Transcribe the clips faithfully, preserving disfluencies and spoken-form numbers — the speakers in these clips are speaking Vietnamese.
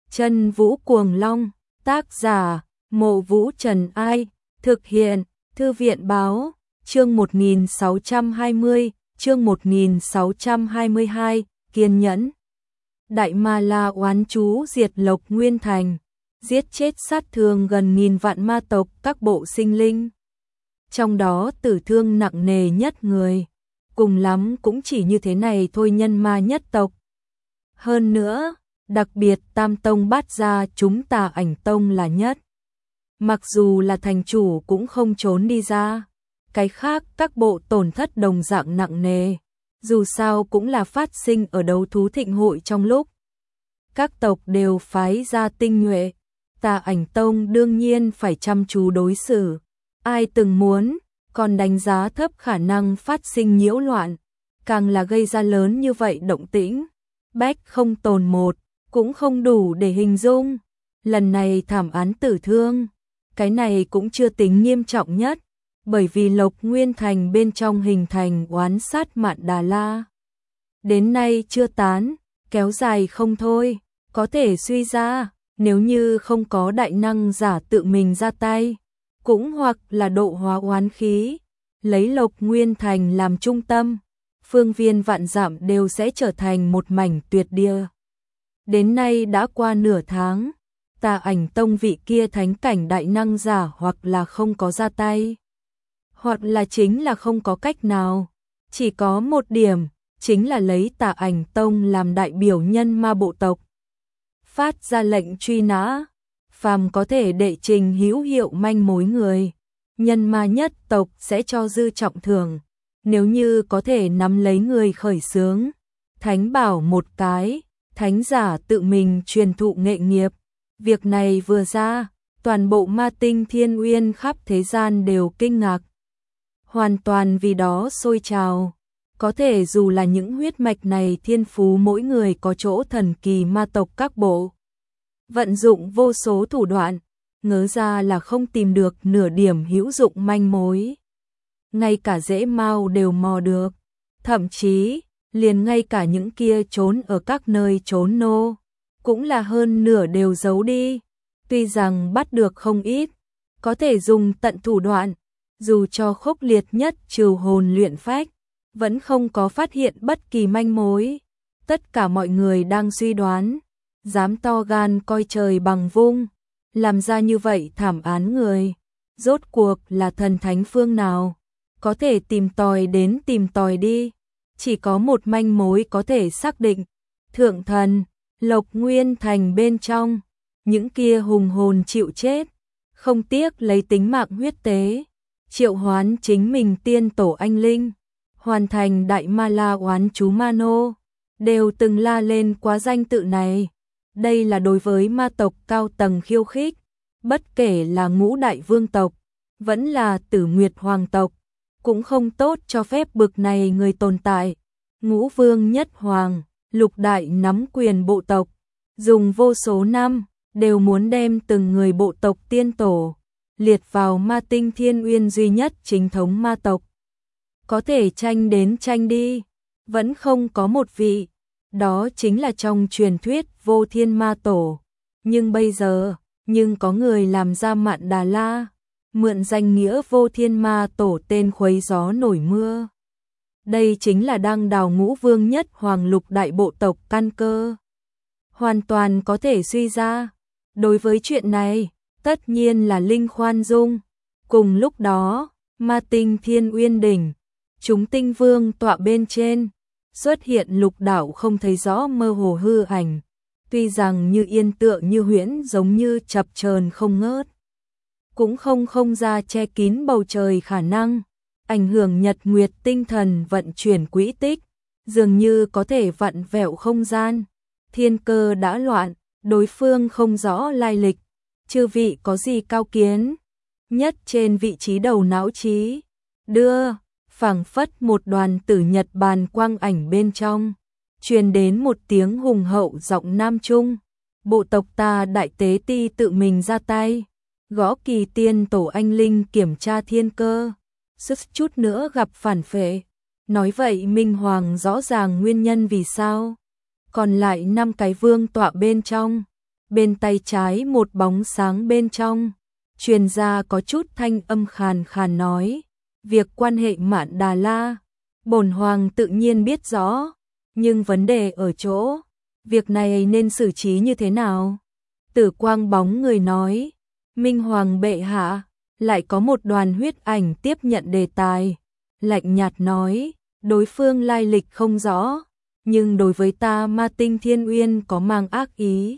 Chân Vũ Cuồng Long, tác giả, Mộ Vũ Trần Ai, thực hiện, Thư viện Báo, chương một nghìn sáu trăm hai mươi, chương một nghìn sáu trăm hai mươi hai, kiên nhẫn. Đại Ma La oán chú diệt Lộc Nguyên Thành, giết chết sát thương gần nghìn vạn ma tộc các bộ sinh linh. Trong đó tử thương nặng nề nhất người, cùng lắm cũng chỉ như thế này thôi nhân ma nhất tộc. Hơn nữa, đặc biệt Tam Tông Bát Gia chúng Tà Ảnh Tông là nhất. Mặc dù là thành chủ cũng không trốn đi ra, cái khác các bộ tổn thất đồng dạng nặng nề, dù sao cũng là phát sinh ở đấu thú thịnh hội trong lúc. Các tộc đều phái ra tinh nhuệ, Tà Ảnh Tông đương nhiên phải chăm chú đối xử, ai từng muốn, còn đánh giá thấp khả năng phát sinh nhiễu loạn, càng là gây ra lớn như vậy động tĩnh. Bách không tồn một, cũng không đủ để hình dung. Lần này thảm án tử thương, cái này cũng chưa tính nghiêm trọng nhất, bởi vì Lộc Nguyên Thành bên trong hình thành oán sát Mạn Đà La. Đến nay chưa tán, kéo dài không thôi, có thể suy ra, nếu như không có đại năng giả tự mình ra tay, cũng hoặc là độ hóa oán khí, lấy Lộc Nguyên Thành làm trung tâm, phương viên vạn dặm đều sẽ trở thành một mảnh tuyệt địa. Đến nay đã qua nửa tháng, Tà Ảnh Tông vị kia thánh cảnh đại năng giả hoặc là không có ra tay, hoặc là chính là không có cách nào, chỉ có một điểm, chính là lấy Tà Ảnh Tông làm đại biểu nhân ma bộ tộc. Phát ra lệnh truy nã, phàm có thể đệ trình hữu hiệu manh mối người, nhân ma nhất tộc sẽ cho dư trọng thưởng. Nếu như có thể nắm lấy người khởi xướng, thánh bảo một cái, thánh giả tự mình truyền thụ nghệ nghiệp. Việc này vừa ra, toàn bộ ma tinh thiên uyên khắp thế gian đều kinh ngạc. Hoàn toàn vì đó sôi trào. Có thể dù là những huyết mạch này thiên phú mỗi người có chỗ thần kỳ ma tộc các bộ. Vận dụng vô số thủ đoạn, ngớ ra là không tìm được nửa điểm hữu dụng manh mối. Ngay cả dễ mau đều mò được, thậm chí, liền ngay cả những kia trốn ở các nơi trốn nô, cũng là hơn nửa đều giấu đi. Tuy rằng bắt được không ít, có thể dùng tận thủ đoạn, dù cho khốc liệt nhất trừ hồn luyện phách, vẫn không có phát hiện bất kỳ manh mối. Tất cả mọi người đang suy đoán, dám to gan coi trời bằng vung, làm ra như vậy thảm án người, rốt cuộc là thần thánh phương nào, có thể tìm tòi đến tìm tòi đi, chỉ có một manh mối có thể xác định, thượng thần, Lộc Nguyên Thành bên trong, những kia hùng hồn chịu chết, không tiếc lấy tính mạng huyết tế, triệu hoán chính mình tiên tổ anh linh, hoàn thành đại ma la oán chú Mano, đều từng la lên quá danh tự này. Đây là đối với ma tộc cao tầng khiêu khích, bất kể là ngũ đại vương tộc, vẫn là Tử Nguyệt hoàng tộc, cũng không tốt cho phép bực này người tồn tại. Ngũ vương nhất hoàng, lục đại nắm quyền bộ tộc, dùng vô số năm, đều muốn đem từng người bộ tộc tiên tổ, liệt vào ma tinh thiên uyên duy nhất chính thống ma tộc. Có thể tranh đến tranh đi, vẫn không có một vị, đó chính là trong truyền thuyết vô thiên ma tổ. Nhưng bây giờ, nhưng có người làm ra Mạn Đà La, mượn danh nghĩa vô thiên ma tổ tên khuấy gió nổi mưa. Đây chính là đang đào ngũ vương nhất hoàng lục đại bộ tộc căn cơ. Hoàn toàn có thể suy ra, đối với chuyện này, tất nhiên là linh khoan dung. Cùng lúc đó, ma tinh thiên uyên đỉnh, chúng tinh vương tọa bên trên, xuất hiện lục đạo không thấy rõ mơ hồ hư ảnh, tuy rằng như yên tựa như huyễn giống như chập chờn không ngớt, cũng không không ra che kín bầu trời khả năng, ảnh hưởng nhật nguyệt tinh thần vận chuyển quỹ tích, dường như có thể vặn vẹo không gian. Thiên cơ đã loạn, đối phương không rõ lai lịch, chư vị có gì cao kiến? Nhất trên vị trí đầu não trí, đưa, phảng phất một đoàn tử nhật bàn quang ảnh bên trong, truyền đến một tiếng hùng hậu giọng nam trung. Bộ tộc ta đại tế ti tự mình ra tay, gõ kỳ tiên tổ anh linh kiểm tra thiên cơ, sức chút nữa gặp phản phệ. Nói vậy Minh Hoàng rõ ràng nguyên nhân vì sao. Còn lại năm cái vương tọa bên trong, bên tay trái một bóng sáng bên trong, truyền ra có chút thanh âm khàn khàn nói, việc quan hệ Mạn Đà La, bổn hoàng tự nhiên biết rõ, nhưng vấn đề ở chỗ, việc này nên xử trí như thế nào? Tử quang bóng người nói, Minh Hoàng bệ hạ, lại có một đoàn huyết ảnh tiếp nhận đề tài, lạnh nhạt nói, đối phương lai lịch không rõ, nhưng đối với ta Ma Tinh Thiên Uyên có mang ác ý.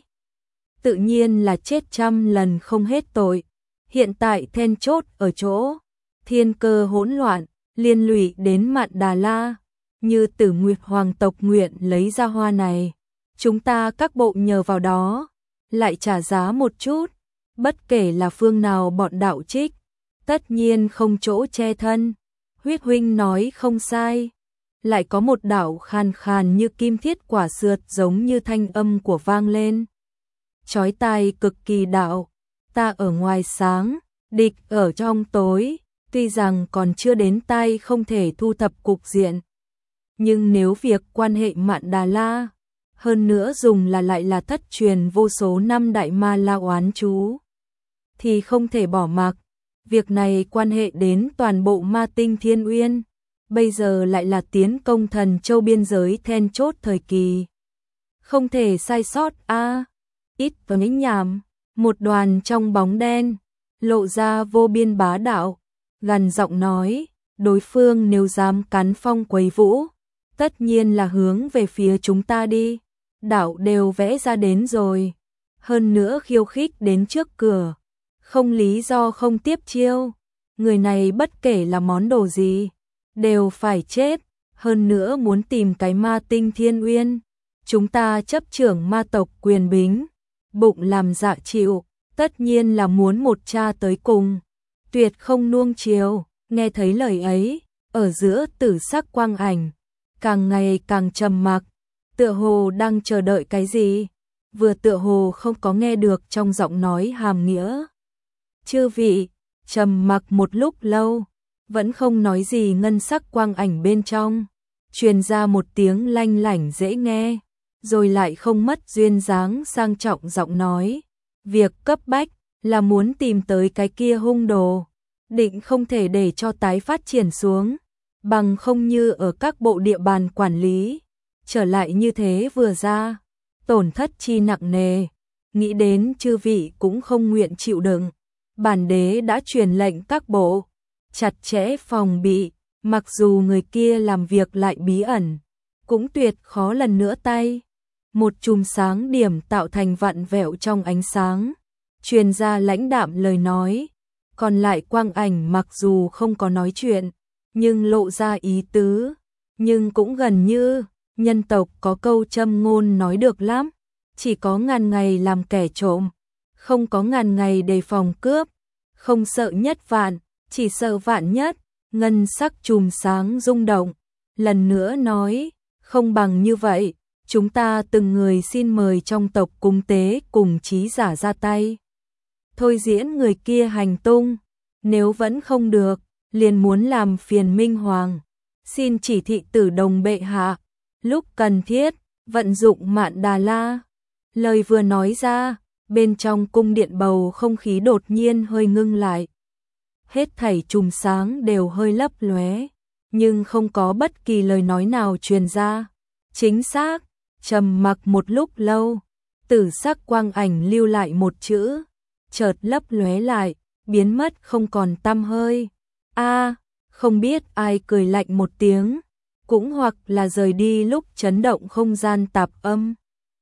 Tự nhiên là chết trăm lần không hết tội. Hiện tại then chốt ở chỗ, thiên cơ hỗn loạn, liên lụy đến Mạn Đà La, như Tử Nguyệt Hoàng tộc nguyện lấy ra hoa này, chúng ta các bộ nhờ vào đó, lại trả giá một chút, bất kể là phương nào bọn đạo trích, tất nhiên không chỗ che thân. Huyết huynh nói không sai, lại có một đạo khàn khàn như kim thiết quả sượt giống như thanh âm của vang lên. Chói tai cực kỳ đạo, ta ở ngoài sáng, địch ở trong tối, tuy rằng còn chưa đến tay không thể thu thập cục diện. Nhưng nếu việc quan hệ Mạn Đà La, hơn nữa dùng là lại là thất truyền vô số năm đại ma la oán chú, thì không thể bỏ mặc. Việc này quan hệ đến toàn bộ Ma Tinh Thiên Uyên, bây giờ lại là tiến công Thần Châu biên giới then chốt thời kỳ. Không thể sai sót a à, ít vào những nhảm, một đoàn trong bóng đen, lộ ra vô biên bá đạo, gần giọng nói, đối phương nếu dám cắn phong quấy vũ, tất nhiên là hướng về phía chúng ta đi, đạo đều vẽ ra đến rồi, hơn nữa khiêu khích đến trước cửa. Không lý do không tiếp chiêu, người này bất kể là món đồ gì, đều phải chết, hơn nữa muốn tìm cái Ma Tinh Thiên Uyên, chúng ta chấp trưởng ma tộc quyền bính, bụng làm dạ chịu, tất nhiên là muốn một cha tới cùng, tuyệt không nuông chiều. Nghe thấy lời ấy, ở giữa tử sắc quang ảnh, càng ngày càng trầm mặc, tựa hồ đang chờ đợi cái gì, vừa tựa hồ không có nghe được trong giọng nói hàm nghĩa. Chư vị, trầm mặc một lúc lâu, vẫn không nói gì. Ngân sắc quang ảnh bên trong, truyền ra một tiếng lanh lảnh dễ nghe, rồi lại không mất duyên dáng sang trọng giọng nói, việc cấp bách là muốn tìm tới cái kia hung đồ, định không thể để cho tái phát triển xuống, bằng không như ở các bộ địa bàn quản lý, trở lại như thế vừa ra, tổn thất chi nặng nề, nghĩ đến chư vị cũng không nguyện chịu đựng. Bản đế đã truyền lệnh các bộ, chặt chẽ phòng bị, mặc dù người kia làm việc lại bí ẩn, cũng tuyệt khó lần nữa tay. Một chùm sáng điểm tạo thành vặn vẹo trong ánh sáng, truyền ra lãnh đạm lời nói, còn lại quang ảnh mặc dù không có nói chuyện, nhưng lộ ra ý tứ, nhưng cũng gần như, nhân tộc có câu châm ngôn nói được lắm, chỉ có ngàn ngày làm kẻ trộm, không có ngàn ngày đề phòng cướp, không sợ nhất vạn, chỉ sợ vạn nhất. Ngân sắc chùm sáng rung động, lần nữa nói, không bằng như vậy, chúng ta từng người xin mời trong tộc cung tế cùng trí giả ra tay. Thôi diễn người kia hành tung, nếu vẫn không được, liền muốn làm phiền Minh Hoàng, xin chỉ thị Tử Đồng bệ hạ, lúc cần thiết, vận dụng Mạn Đà La. Lời vừa nói ra, bên trong cung điện bầu không khí đột nhiên hơi ngưng lại. Hết thảy chùm sáng đều hơi lấp lóe, nhưng không có bất kỳ lời nói nào truyền ra. Chính xác, trầm mặc một lúc lâu, tử sắc quang ảnh lưu lại một chữ, chợt lấp lóe lại, biến mất không còn tăm hơi. A, không biết ai cười lạnh một tiếng, cũng hoặc là rời đi lúc chấn động không gian tạp âm.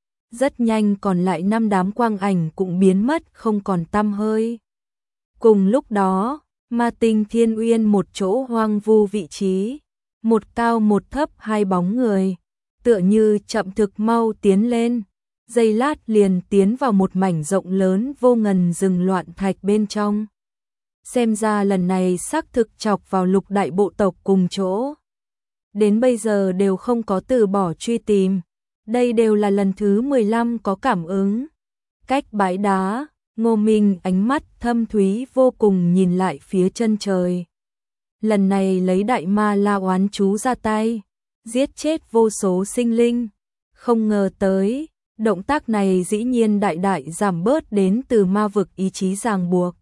Rất nhanh còn lại năm đám quang ảnh cũng biến mất không còn tăm hơi. Cùng lúc đó, Ma Tinh Thiên Uyên một chỗ hoang vu vị trí, một cao một thấp hai bóng người, tựa như chậm thực mau tiến lên, giây lát liền tiến vào một mảnh rộng lớn vô ngần rừng loạn thạch bên trong. Xem ra lần này xác thực chọc vào lục đại bộ tộc cùng chỗ. Đến bây giờ đều không có từ bỏ truy tìm, đây đều là lần thứ mười lăm có cảm ứng. Cách bãi đá, Ngô Minh ánh mắt thâm thúy vô cùng nhìn lại phía chân trời. Lần này lấy đại ma la oán chú ra tay, giết chết vô số sinh linh. Không ngờ tới, Động tác này dĩ nhiên đại đại giảm bớt đến từ ma vực ý chí ràng buộc.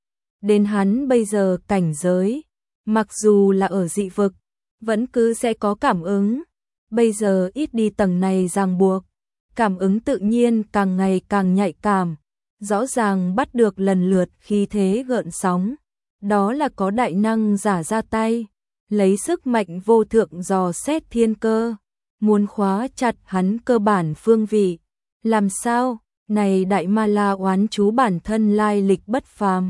Đến hắn bây giờ cảnh giới, mặc dù là ở dị vực, vẫn cứ sẽ có cảm ứng. Bây giờ ít đi tầng này ràng buộc, cảm ứng tự nhiên càng ngày càng nhạy cảm, rõ ràng bắt được lần lượt khí thế gợn sóng. Đó là có đại năng giả ra tay, lấy sức mạnh vô thượng dò xét thiên cơ, muốn khóa chặt hắn cơ bản phương vị. Làm sao? Này đại ma la oán chú bản thân lai lịch bất phàm,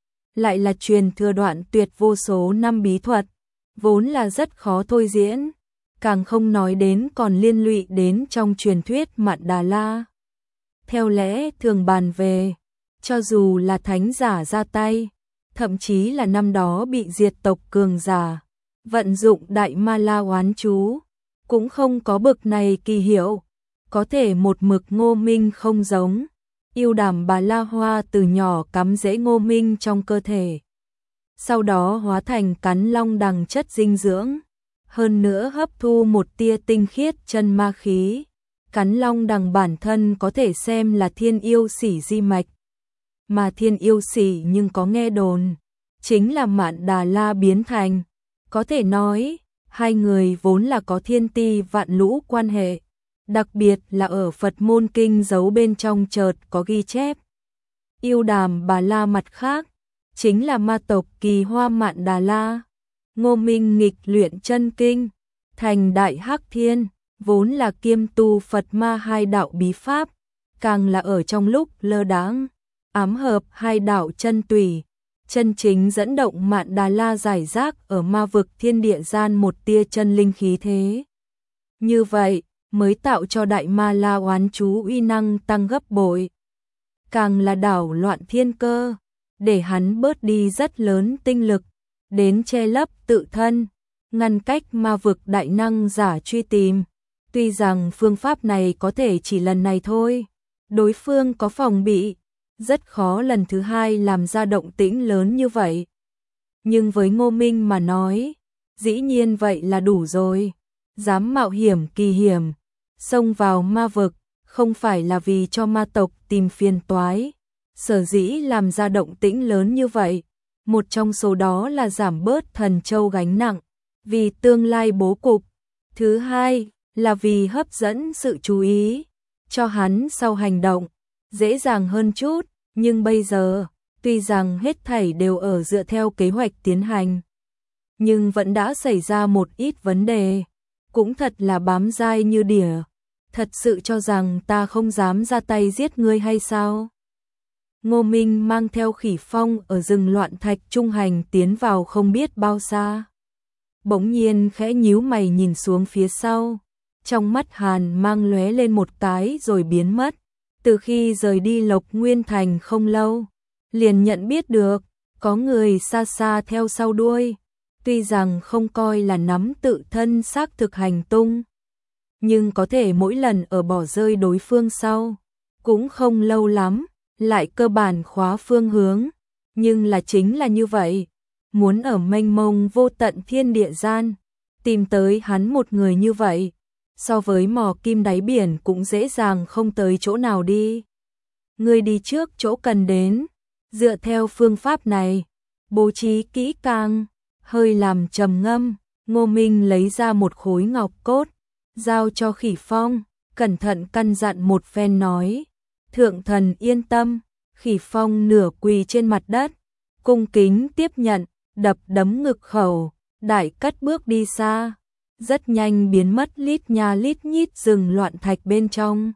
lại là truyền thừa đoạn tuyệt vô số năm bí thuật, vốn là rất khó thôi diễn, càng không nói đến còn liên lụy đến trong truyền thuyết Mạn Đà La. Theo lẽ thường bàn về, cho dù là thánh giả ra tay, thậm chí là năm đó bị diệt tộc cường giả, vận dụng đại ma la oán chú, cũng không có bực này kỳ hiệu. Có thể một mực Ngô Minh không giống, yêu đàm bà la hoa từ nhỏ cắm rễ Ngô Minh trong cơ thể, sau đó hóa thành cắn long đằng chất dinh dưỡng, hơn nữa hấp thu một tia tinh khiết chân ma khí. Cắn long đằng bản thân có thể xem là thiên yêu sỉ di mạch, mà thiên yêu sỉ nhưng có nghe đồn, chính là Mạn Đà La biến thành, có thể nói, hai người vốn là có thiên ti vạn lũ quan hệ. Đặc biệt là ở Phật môn kinh giấu bên trong chợt có ghi chép. Yêu đàm bà la mặt khác, chính là ma tộc Kỳ Hoa Mạn Đà La. Ngô Minh nghịch luyện chân kinh, thành đại hắc thiên, vốn là kiêm tu Phật ma hai đạo bí pháp, càng là ở trong lúc lơ đãng, ám hợp hai đạo chân tùy, chân chính dẫn động Mạn Đà La giải rác ở ma vực thiên địa gian một tia chân linh khí thế. Như vậy, mới tạo cho đại ma la oán chú uy năng tăng gấp bội. Càng là đảo loạn thiên cơ, để hắn bớt đi rất lớn tinh lực, đến che lấp tự thân, ngăn cách ma vực đại năng giả truy tìm. Tuy rằng phương pháp này có thể chỉ lần này thôi, đối phương có phòng bị, rất khó lần thứ hai làm ra động tĩnh lớn như vậy. Nhưng với Ngô Minh mà nói, dĩ nhiên vậy là đủ rồi, dám mạo hiểm kỳ hiểm, xông vào ma vực, không phải là vì cho ma tộc tìm phiền toái, sở dĩ làm ra động tĩnh lớn như vậy, một trong số đó là giảm bớt Thần Châu gánh nặng, vì tương lai bố cục. Thứ hai là vì hấp dẫn sự chú ý, cho hắn sau hành động, dễ dàng hơn chút, nhưng bây giờ, tuy rằng hết thảy đều ở dựa theo kế hoạch tiến hành, nhưng vẫn đã xảy ra một ít vấn đề, cũng thật là bám dai như đỉa. Thật sự cho rằng ta không dám ra tay giết ngươi hay sao? Ngô Minh mang theo Khỉ Phong ở rừng loạn thạch trung hành tiến vào không biết bao xa. Bỗng nhiên khẽ nhíu mày nhìn xuống phía sau, trong mắt hàn mang lóe lên một cái rồi biến mất. Từ khi rời đi Lộc Nguyên Thành không lâu, liền nhận biết được, có người xa xa theo sau đuôi, tuy rằng không coi là nắm tự thân xác thực hành tung, nhưng có thể mỗi lần ở bỏ rơi đối phương sau, cũng không lâu lắm, lại cơ bản khóa phương hướng, nhưng là chính là như vậy, muốn ở mênh mông vô tận thiên địa gian, tìm tới hắn một người như vậy, so với mò kim đáy biển cũng dễ dàng không tới chỗ nào đi. Người đi trước chỗ cần đến, dựa theo phương pháp này, bố trí kỹ càng, hơi làm trầm ngâm, Ngô Minh lấy ra một khối ngọc cốt, giao cho Khỉ Phong, cẩn thận căn dặn một phen nói, thượng thần yên tâm. Khỉ Phong nửa quỳ trên mặt đất, cung kính tiếp nhận, đập đấm ngực khẩu, đại cất bước đi xa, rất nhanh biến mất lít nha lít nhít rừng loạn thạch bên trong.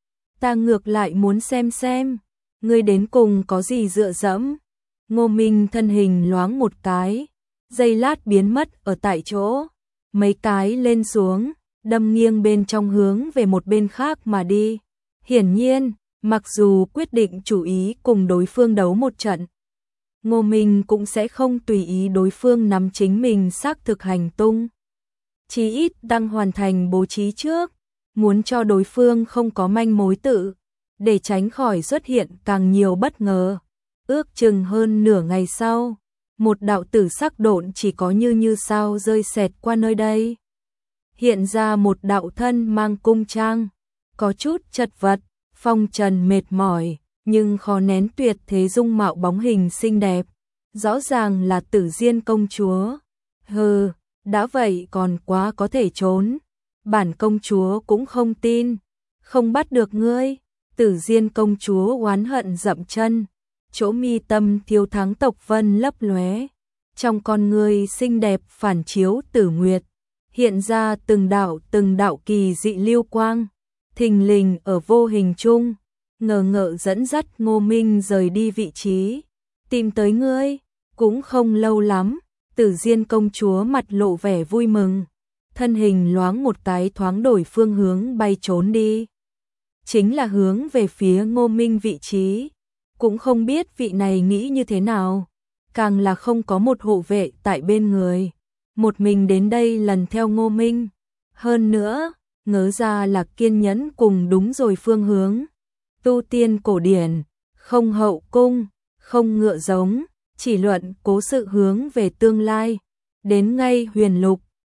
Ta ngược lại muốn xem xem, ngươi đến cùng có gì dựa dẫm. Ngô Minh thân hình loáng một cái, giây lát biến mất ở tại chỗ, mấy cái lên xuống, đâm nghiêng bên trong hướng về một bên khác mà đi. Hiển nhiên, mặc dù quyết định chủ ý cùng đối phương đấu một trận, Ngô Minh cũng sẽ không tùy ý đối phương nắm chính mình xác thực hành tung. Chí ít đang hoàn thành bố trí trước, muốn cho đối phương không có manh mối tự, để tránh khỏi xuất hiện càng nhiều bất ngờ. Ước chừng hơn nửa ngày sau, một đạo tử sắc độn chỉ có như như sao rơi xẹt qua nơi đây. Hiện ra một đạo thân mang cung trang, có chút chật vật, phong trần mệt mỏi, nhưng khó nén tuyệt thế dung mạo bóng hình xinh đẹp. Rõ ràng là Tử Diên công chúa. Hừ, đã vậy còn quá có thể trốn. Bản công chúa cũng không tin, không bắt được ngươi. Tử Diên công chúa oán hận dậm chân, chỗ mi tâm thiếu thắng tộc vân lấp lóe, trong con ngươi xinh đẹp phản chiếu tử nguyệt, hiện ra từng đạo từng đạo kỳ dị lưu quang, thình lình ở vô hình chung, ngờ ngợ dẫn dắt Ngô Minh rời đi vị trí, tìm tới ngươi. Cũng không lâu lắm, Tử Diên công chúa mặt lộ vẻ vui mừng, thân hình loáng một cái thoáng đổi phương hướng bay trốn đi. Chính là hướng về phía Ngô Minh vị trí, cũng không biết vị này nghĩ như thế nào, càng là không có một hộ vệ tại bên người, một mình đến đây lần theo Ngô Minh, hơn nữa, ngớ ra là kiên nhẫn cùng đúng rồi phương hướng. Tu tiên cổ điển, không hậu cung, không ngựa giống, chỉ luận cố sự hướng về tương lai, đến ngay huyền lục,